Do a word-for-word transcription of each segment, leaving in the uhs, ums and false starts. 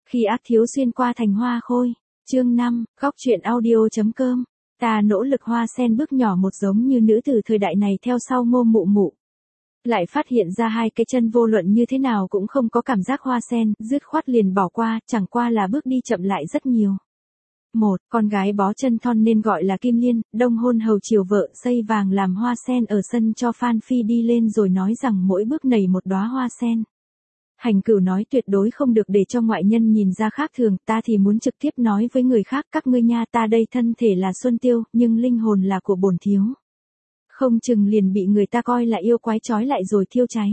Khi ác thiếu xuyên qua thành hoa khôi. Chương năm, góc truyện audio.com. Ta nỗ lực hoa sen bước nhỏ một giống như nữ từ thời đại này theo sau Ngô Mụ Mụ. Lại phát hiện ra hai cái chân vô luận như thế nào cũng không có cảm giác hoa sen, dứt khoát liền bỏ qua, chẳng qua là bước đi chậm lại rất nhiều. Một, con gái bó chân thon nên gọi là Kim Liên, đông hôn hầu chiều vợ xây vàng làm hoa sen ở sân cho Phan Phi đi lên rồi nói rằng mỗi bước nảy một đóa hoa sen. Hành Cửu nói tuyệt đối không được để cho ngoại nhân nhìn ra khác thường, ta thì muốn trực tiếp nói với người khác các ngươi nha, ta đây thân thể là Xuân Tiêu, nhưng linh hồn là của bổn thiếu. Không chừng liền bị người ta coi là yêu quái trói lại rồi thiêu cháy.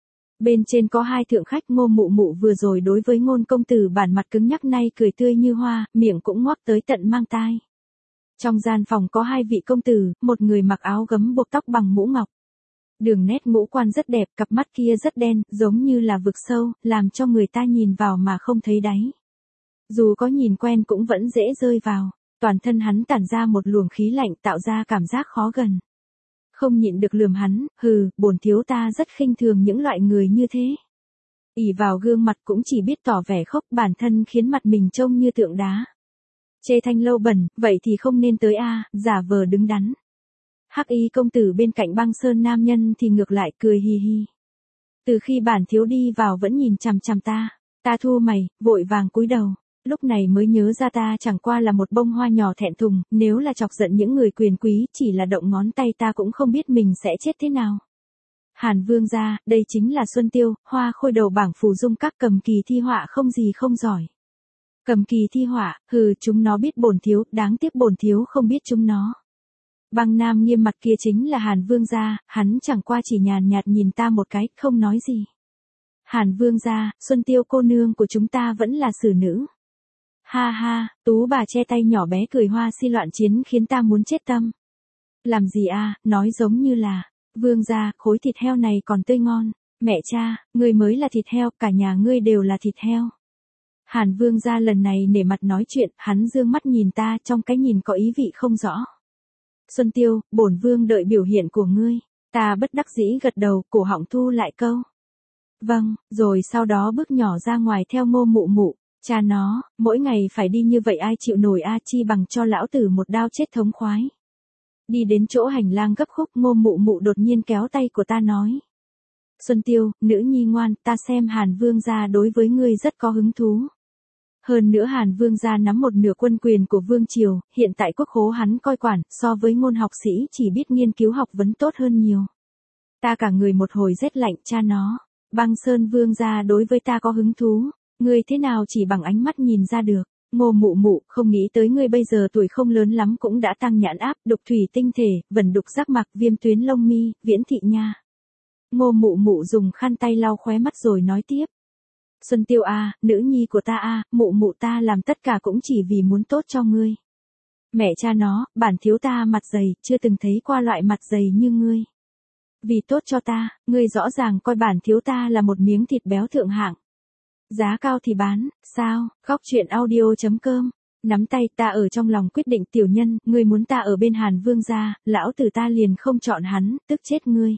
Bên trên có hai thượng khách, Ngô Mụ Mụ vừa rồi đối với Ngôn công tử bản mặt cứng nhắc, nay cười tươi như hoa, miệng cũng ngoác tới tận mang tai. Trong gian phòng có hai vị công tử, một người mặc áo gấm buộc tóc bằng mũ ngọc. Đường nét ngũ quan rất đẹp, cặp mắt kia rất đen, giống như là vực sâu, làm cho người ta nhìn vào mà không thấy đáy. Dù có nhìn quen cũng vẫn dễ rơi vào, toàn thân hắn tản ra một luồng khí lạnh tạo ra cảm giác khó gần. Không nhịn được lườm hắn, hừ, bổn thiếu ta rất khinh thường những loại người như thế. ỷ vào gương mặt cũng chỉ biết tỏ vẻ khóc, bản thân khiến mặt mình trông như tượng đá. Chê thanh lâu bẩn, vậy thì không nên tới a, giả vờ đứng đắn. Hắc y công tử bên cạnh băng sơn nam nhân thì ngược lại cười hì hì. Từ khi bản thiếu đi vào vẫn nhìn chằm chằm ta, ta thu mày, vội vàng cúi đầu, lúc này mới nhớ ra ta chẳng qua là một bông hoa nhỏ thẹn thùng, nếu là chọc giận những người quyền quý chỉ là động ngón tay ta cũng không biết mình sẽ chết thế nào. Hàn Vương gia, đây chính là Xuân Tiêu, hoa khôi đầu bảng phù dung các cầm kỳ thi họa không gì không giỏi. Cầm kỳ thi họa, hừ, chúng nó biết bổn thiếu, đáng tiếc bổn thiếu không biết chúng nó. Băng nam nghiêm mặt kia chính là Hàn Vương gia, hắn chẳng qua chỉ nhàn nhạt nhìn ta một cái, không nói gì. Hàn Vương gia, Xuân Tiêu cô nương của chúng ta vẫn là xử nữ. Ha ha, tú bà che tay nhỏ bé cười hoa si loạn chiến khiến ta muốn chết tâm. Làm gì a, nói giống như là, Vương gia, khối thịt heo này còn tươi ngon, mẹ cha, ngươi mới là thịt heo, cả nhà ngươi đều là thịt heo. Hàn Vương gia lần này nể mặt nói chuyện, hắn dương mắt nhìn ta, trong cái nhìn có ý vị không rõ. Xuân Tiêu, bổn vương đợi biểu hiện của ngươi. Ta bất đắc dĩ gật đầu, cổ họng thu lại câu. Vâng, rồi sau đó bước nhỏ ra ngoài theo Ngô Mụ Mụ. Cha nó, mỗi ngày phải đi như vậy ai chịu nổi a, chi bằng cho lão tử một đao chết thống khoái. Đi đến chỗ hành lang gấp khúc, Ngô Mụ Mụ đột nhiên kéo tay của ta nói. Xuân Tiêu, nữ nhi ngoan, ta xem Hàn Vương gia đối với ngươi rất có hứng thú. Hơn nữa Hàn Vương gia nắm một nửa quân quyền của Vương Triều, hiện tại quốc khố hắn coi quản, so với Ngôn học sĩ chỉ biết nghiên cứu học vấn tốt hơn nhiều. Ta cả người một hồi rét lạnh, cha nó, băng sơn Vương gia đối với ta có hứng thú, ngươi thế nào chỉ bằng ánh mắt nhìn ra được. Ngô Mụ Mụ, không nghĩ tới ngươi bây giờ tuổi không lớn lắm cũng đã tăng nhãn áp, đục thủy tinh thể, vẩn đục giác mạc, viêm tuyến lông mi, viễn thị nha. Ngô Mụ Mụ dùng khăn tay lau khóe mắt rồi nói tiếp. Xuân Tiêu a, nữ nhi của ta a, Mụ Mụ ta làm tất cả cũng chỉ vì muốn tốt cho ngươi. Mẹ cha nó, bản thiếu ta mặt dày, chưa từng thấy qua loại mặt dày như ngươi. Vì tốt cho ta, ngươi rõ ràng coi bản thiếu ta là một miếng thịt béo thượng hạng. Giá cao thì bán, sao? Góc truyện audio.com. Nắm tay, ta ở trong lòng quyết định, tiểu nhân, ngươi muốn ta ở bên Hàn Vương gia, lão tử ta liền không chọn hắn, tức chết ngươi.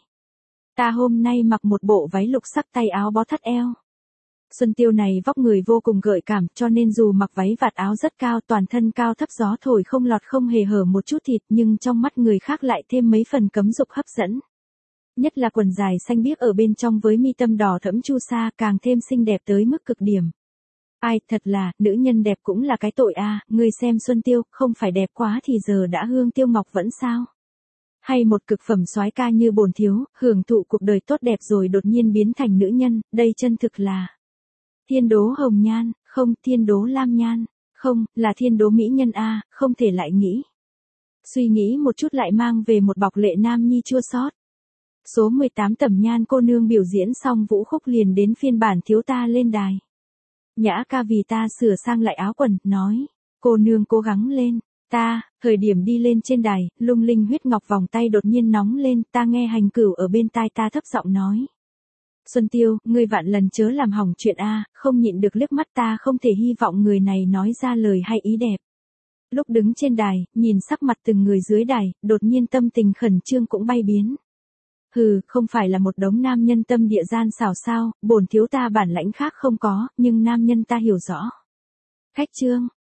Ta hôm nay mặc một bộ váy lục sắc, tay áo bó thắt eo. Xuân Tiêu này vóc người vô cùng gợi cảm, cho nên dù mặc váy vạt áo rất cao, toàn thân cao thấp gió thổi không lọt không hề hở một chút thịt, nhưng trong mắt người khác lại thêm mấy phần cấm dục hấp dẫn. Nhất là quần dài xanh biếc ở bên trong với mi tâm đỏ thẫm chu sa, càng thêm xinh đẹp tới mức cực điểm. Ai, thật là, nữ nhân đẹp cũng là cái tội a, à, ngươi xem Xuân Tiêu, không phải đẹp quá thì giờ đã hương tiêu ngọc vẫn sao? Hay một cực phẩm soái ca như bổn thiếu, hưởng thụ cuộc đời tốt đẹp rồi đột nhiên biến thành nữ nhân, đây chân thực là thiên đố hồng nhan, không, thiên đố lam nhan, không, là thiên đố mỹ nhân a, à, không thể lại nghĩ. Suy nghĩ một chút lại mang về một bọc lệ nam nhi chua xót. Số mười tám Tẩm Nhan cô nương biểu diễn xong vũ khúc liền đến phiên bản thiếu ta lên đài. Nhã ca vì ta sửa sang lại áo quần, nói, cô nương cố gắng lên. Ta, thời điểm đi lên trên đài, lung linh huyết ngọc vòng tay đột nhiên nóng lên, ta nghe Hành Cửu ở bên tai ta thấp giọng nói. Xuân Tiêu, ngươi vạn lần chớ làm hỏng chuyện a, không nhịn được liếc mắt ta không thể hy vọng người này nói ra lời hay ý đẹp. Lúc đứng trên đài, nhìn sắc mặt từng người dưới đài, đột nhiên tâm tình khẩn trương cũng bay biến. Hừ, không phải là một đống nam nhân tâm địa gian xảo sao, bổn thiếu ta bản lãnh khác không có, nhưng nam nhân ta hiểu rõ. Khách chương